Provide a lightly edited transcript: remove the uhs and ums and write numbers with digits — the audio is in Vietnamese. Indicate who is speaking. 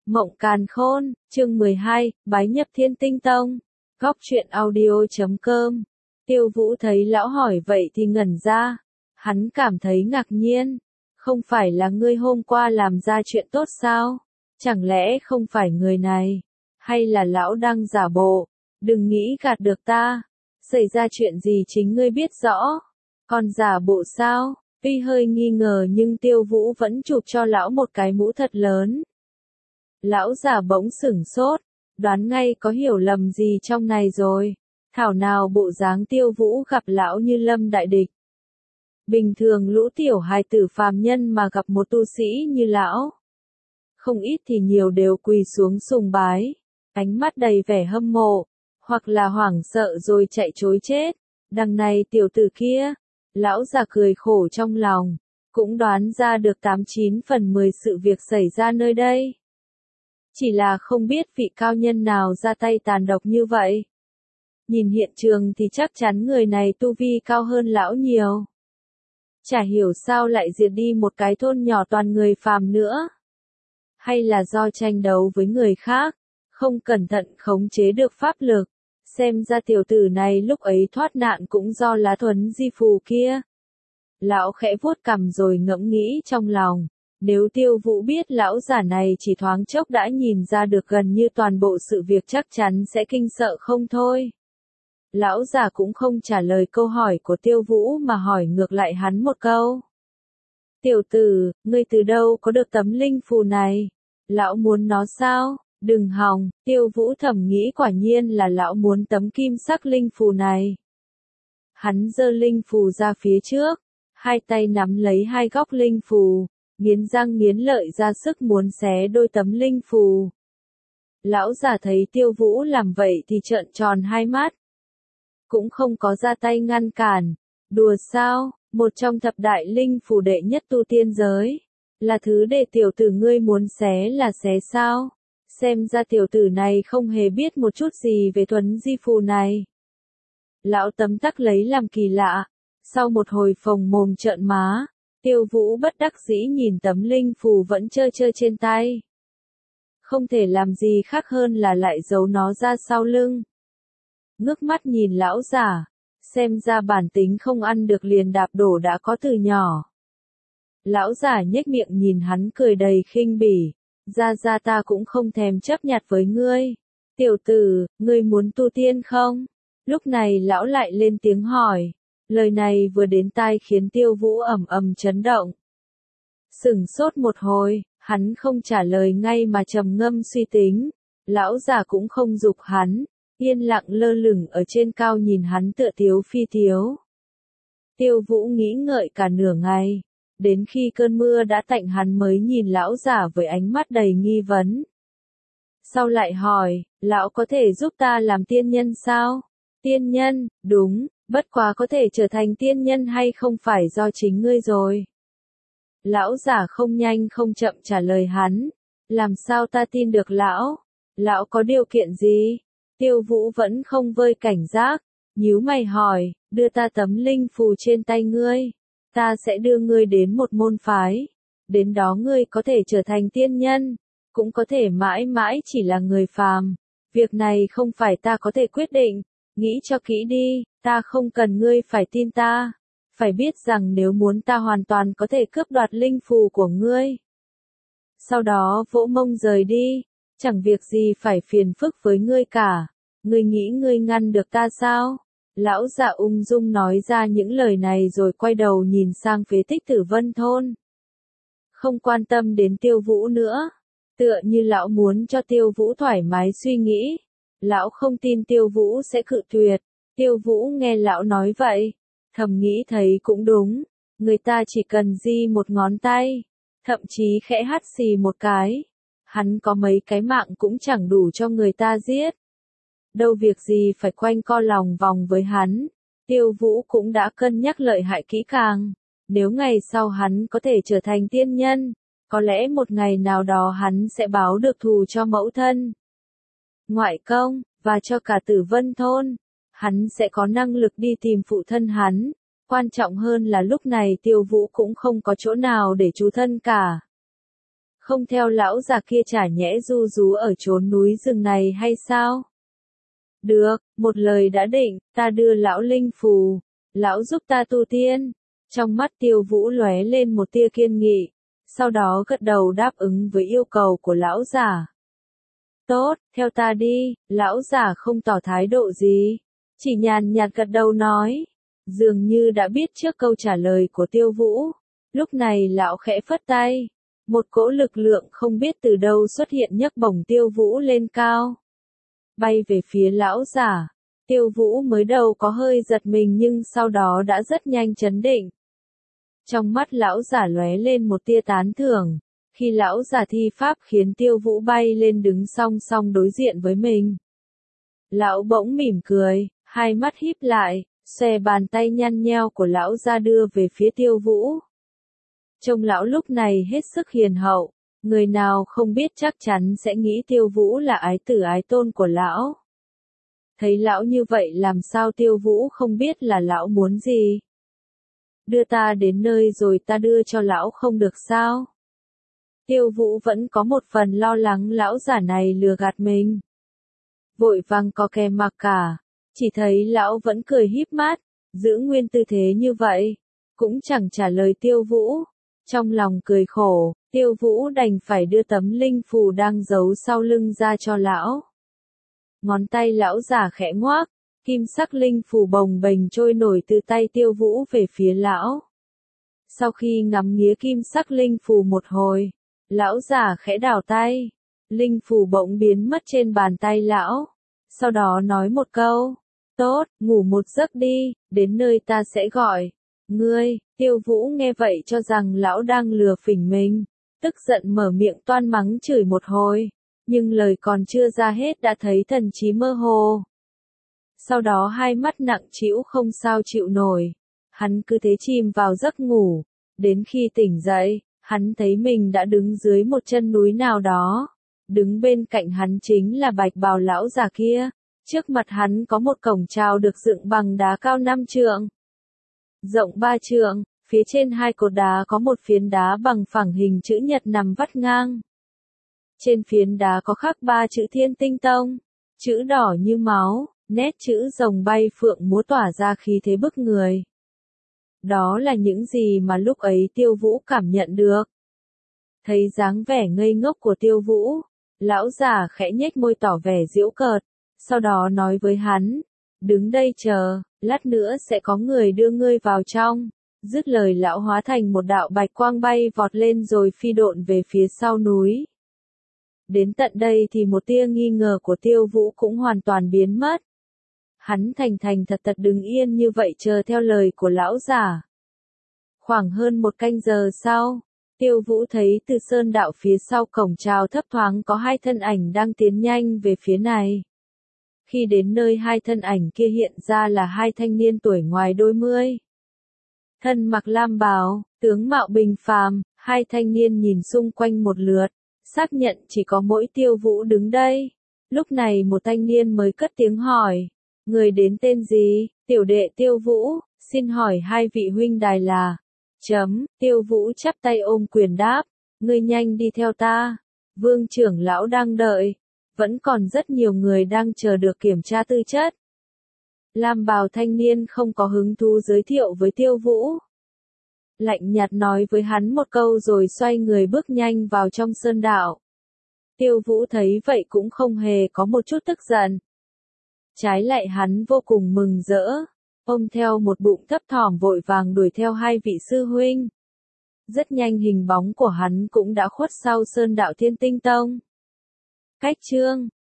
Speaker 1: Mộng Càn Khôn, chương 12, bái nhập Thiên Tinh Tông. Góc truyện audio.com. Tiêu Vũ thấy lão hỏi vậy thì ngẩn ra. Hắn cảm thấy ngạc nhiên. Không phải là ngươi hôm qua làm ra chuyện tốt sao? Chẳng lẽ không phải người này? Hay là lão đang giả bộ? Đừng nghĩ gạt được ta. Xảy ra chuyện gì chính ngươi biết rõ. Còn giả bộ sao? Tuy hơi nghi ngờ nhưng Tiêu Vũ vẫn chụp cho lão một cái mũ thật lớn. Lão già bỗng sửng sốt, đoán ngay có hiểu lầm gì trong này rồi. Thảo nào bộ dáng Tiêu Vũ gặp lão như lâm đại địch. Bình thường lũ tiểu hài tử phàm nhân mà gặp một tu sĩ như lão, không ít thì nhiều đều quỳ xuống sùng bái, ánh mắt đầy vẻ hâm mộ, hoặc là hoảng sợ rồi chạy trối chết. Đằng này tiểu tử kia, lão già cười khổ trong lòng, cũng đoán ra được 89 phần 10 sự việc xảy ra nơi đây. Chỉ là không biết vị cao nhân nào ra tay tàn độc như vậy. Nhìn hiện trường thì chắc chắn người này tu vi cao hơn lão nhiều. Chả hiểu sao lại diệt đi một cái thôn nhỏ toàn người phàm nữa. Hay là do tranh đấu với người khác, không cẩn thận khống chế được pháp lực. Xem ra tiểu tử này lúc ấy thoát nạn cũng do lá thuấn di phù kia. Lão khẽ vuốt cằm rồi ngẫm nghĩ trong lòng. Nếu Tiêu Vũ biết lão giả này chỉ thoáng chốc đã nhìn ra được gần như toàn bộ sự việc chắc chắn sẽ kinh sợ không thôi. Lão già cũng không trả lời câu hỏi của Tiêu Vũ mà hỏi ngược lại hắn một câu. Tiểu tử, ngươi từ đâu có được tấm linh phù này? Lão muốn nó sao? Đừng hòng, Tiêu Vũ thầm nghĩ quả nhiên là lão muốn tấm kim sắc linh phù này. Hắn giơ linh phù ra phía trước, hai tay nắm lấy hai góc linh phù, nghiến răng nghiến lợi ra sức muốn xé đôi tấm linh phù. Lão già thấy Tiêu Vũ làm vậy thì trợn tròn hai mắt. Cũng không có ra tay ngăn cản. Đùa sao, một trong thập đại linh phù đệ nhất tu tiên giới. Là thứ để tiểu tử ngươi muốn xé là xé sao? Xem ra tiểu tử này không hề biết một chút gì về thuấn di phù này. Lão tấm tắc lấy làm kỳ lạ. Sau một hồi phồng mồm trợn má, Tiêu Vũ bất đắc dĩ nhìn tấm linh phù vẫn trơ trơ trên tay. Không thể làm gì khác hơn là lại giấu nó ra sau lưng. Ngước mắt nhìn lão già, xem ra bản tính không ăn được liền đạp đổ đã có từ nhỏ. Lão già nhếch miệng nhìn hắn cười đầy khinh bỉ, ra ta cũng không thèm chấp nhặt với ngươi. Tiểu tử, ngươi muốn tu tiên không? Lúc này lão lại lên tiếng hỏi. Lời này vừa đến tai khiến Tiêu Vũ ầm ầm chấn động. Sửng sốt một hồi, hắn không trả lời ngay mà trầm ngâm suy tính. Lão già cũng không giục hắn, yên lặng lơ lửng ở trên cao nhìn hắn tựa tiếu phi tiếu. Tiêu Vũ nghĩ ngợi cả nửa ngày, đến khi cơn mưa đã tạnh hắn mới nhìn lão già với ánh mắt đầy nghi vấn. Sau lại hỏi, lão có thể giúp ta làm tiên nhân sao? Tiên nhân, đúng. Bất quá có thể trở thành tiên nhân hay không phải do chính ngươi rồi. Lão giả không nhanh không chậm trả lời hắn. Làm sao ta tin được lão? Lão có điều kiện gì? Tiêu Vũ vẫn không vơi cảnh giác. Nhíu mày hỏi, đưa ta tấm linh phù trên tay ngươi. Ta sẽ đưa ngươi đến một môn phái. Đến đó ngươi có thể trở thành tiên nhân. Cũng có thể mãi mãi chỉ là người phàm. Việc này không phải ta có thể quyết định. Nghĩ cho kỹ đi, ta không cần ngươi phải tin ta. Phải biết rằng nếu muốn ta hoàn toàn có thể cướp đoạt linh phù của ngươi. Sau đó vỗ mông rời đi, chẳng việc gì phải phiền phức với ngươi cả. Ngươi nghĩ ngươi ngăn được ta sao? Lão già ung dung nói ra những lời này rồi quay đầu nhìn sang phía Tích Tử Vân thôn. Không quan tâm đến Tiêu Vũ nữa. Tựa như lão muốn cho Tiêu Vũ thoải mái suy nghĩ. Lão không tin Tiêu Vũ sẽ cự tuyệt. Tiêu Vũ nghe lão nói vậy, thầm nghĩ thấy cũng đúng. Người ta chỉ cần di một ngón tay, thậm chí khẽ hắt xì một cái. Hắn có mấy cái mạng cũng chẳng đủ cho người ta giết. Đâu việc gì phải quanh co lòng vòng với hắn. Tiêu Vũ cũng đã cân nhắc lợi hại kỹ càng. Nếu ngày sau hắn có thể trở thành tiên nhân, có lẽ một ngày nào đó hắn sẽ báo được thù cho mẫu thân, ngoại công, và cho cả Tử Vân thôn. Hắn sẽ có năng lực đi tìm phụ thân hắn. Quan trọng hơn là lúc này Tiêu Vũ cũng không có chỗ nào để trú thân cả. Không theo lão già kia chả nhẽ du rú ở chốn núi rừng này hay sao? Được, một lời đã định, ta đưa lão linh phù, lão giúp ta tu tiên. Trong mắt Tiêu Vũ lóe lên một tia kiên nghị, sau đó gật đầu đáp ứng với yêu cầu của lão giả. Tốt, theo ta đi, lão giả không tỏ thái độ gì, chỉ nhàn nhạt gật đầu nói, dường như đã biết trước câu trả lời của Tiêu Vũ. Lúc này lão khẽ phất tay, một cỗ lực lượng không biết từ đâu xuất hiện nhấc bổng Tiêu Vũ lên cao, bay về phía lão giả. Tiêu Vũ mới đầu có hơi giật mình nhưng sau đó đã rất nhanh trấn định. Trong mắt lão giả lóe lên một tia tán thưởng, khi lão giả thi pháp khiến Tiêu Vũ bay lên đứng song song đối diện với mình. Lão bỗng mỉm cười, hai mắt híp lại, xòe bàn tay nhăn nheo của lão ra đưa về phía Tiêu Vũ. Trông lão lúc này hết sức hiền hậu, người nào không biết chắc chắn sẽ nghĩ Tiêu Vũ là ái tử ái tôn của lão. Thấy lão như vậy làm sao Tiêu Vũ không biết là lão muốn gì. Đưa ta đến nơi rồi ta đưa cho lão không được sao? Tiêu Vũ vẫn có một phần lo lắng lão giả này lừa gạt mình. Vội vàng có kè mặc cả, chỉ thấy lão vẫn cười híp mắt, giữ nguyên tư thế như vậy, cũng chẳng trả lời Tiêu Vũ. Trong lòng cười khổ, Tiêu Vũ đành phải đưa tấm linh phù đang giấu sau lưng ra cho lão. Ngón tay lão giả khẽ ngoác, kim sắc linh phù bồng bềnh trôi nổi từ tay Tiêu Vũ về phía lão. Sau khi ngắm nghía kim sắc linh phù một hồi, lão giả khẽ đảo tay, linh phù bỗng biến mất trên bàn tay lão. Sau đó nói một câu, tốt, ngủ một giấc đi, đến nơi ta sẽ gọi. Ngươi, Tiêu Vũ nghe vậy cho rằng lão đang lừa phỉnh mình, tức giận mở miệng toan mắng chửi một hồi, nhưng lời còn chưa ra hết đã thấy thần trí mơ hồ. Sau đó hai mắt nặng trĩu không sao chịu nổi, hắn cứ thế chìm vào giấc ngủ, đến khi tỉnh dậy, hắn thấy mình đã đứng dưới một chân núi nào đó, đứng bên cạnh hắn chính là bạch bào lão già kia, trước mặt hắn có một cổng chào được dựng bằng đá cao 5 trượng, rộng 3 trượng, phía trên hai cột đá có một phiến đá bằng phẳng hình chữ nhật nằm vắt ngang. Trên phiến đá có khắc 3 chữ Thiên Tinh Tông, chữ đỏ như máu, nét chữ rồng bay phượng múa tỏa ra khí thế bức người. Đó là những gì mà lúc ấy Tiêu Vũ cảm nhận được. Thấy dáng vẻ ngây ngốc của Tiêu Vũ, lão già khẽ nhếch môi tỏ vẻ giễu cợt, sau đó nói với hắn, đứng đây chờ, lát nữa sẽ có người đưa ngươi vào trong. Dứt lời lão hóa thành một đạo bạch quang bay vọt lên rồi phi độn về phía sau núi. Đến tận đây thì một tia nghi ngờ của Tiêu Vũ cũng hoàn toàn biến mất. Hắn thành thành thật thật đứng yên như vậy chờ theo lời của lão già. Khoảng hơn một canh giờ sau, Tiêu Vũ thấy từ sơn đạo phía sau cổng chào thấp thoáng có hai thân ảnh đang tiến nhanh về phía này. Khi đến nơi hai thân ảnh kia hiện ra là hai thanh niên tuổi ngoài đôi mươi. Thân mặc lam bào, tướng mạo bình phàm, hai thanh niên nhìn xung quanh một lượt, xác nhận chỉ có mỗi Tiêu Vũ đứng đây. Lúc này một thanh niên mới cất tiếng hỏi, người đến tên gì? Tiểu đệ Tiêu Vũ, xin hỏi hai vị huynh đài là... Tiêu Vũ chắp tay ôm quyền đáp, ngươi nhanh đi theo ta, Vương trưởng lão đang đợi, vẫn còn rất nhiều người đang chờ được kiểm tra tư chất. Lam bào thanh niên không có hứng thú giới thiệu với Tiêu Vũ. Lạnh nhạt nói với hắn một câu rồi xoay người bước nhanh vào trong sơn đạo. Tiêu Vũ thấy vậy cũng không hề có một chút tức giận. Trái lại hắn vô cùng mừng rỡ, ôm theo một bụng thấp thỏm vội vàng đuổi theo hai vị sư huynh. Rất nhanh hình bóng của hắn cũng đã khuất sau sơn đạo Thiên Tinh Tông. Cách chương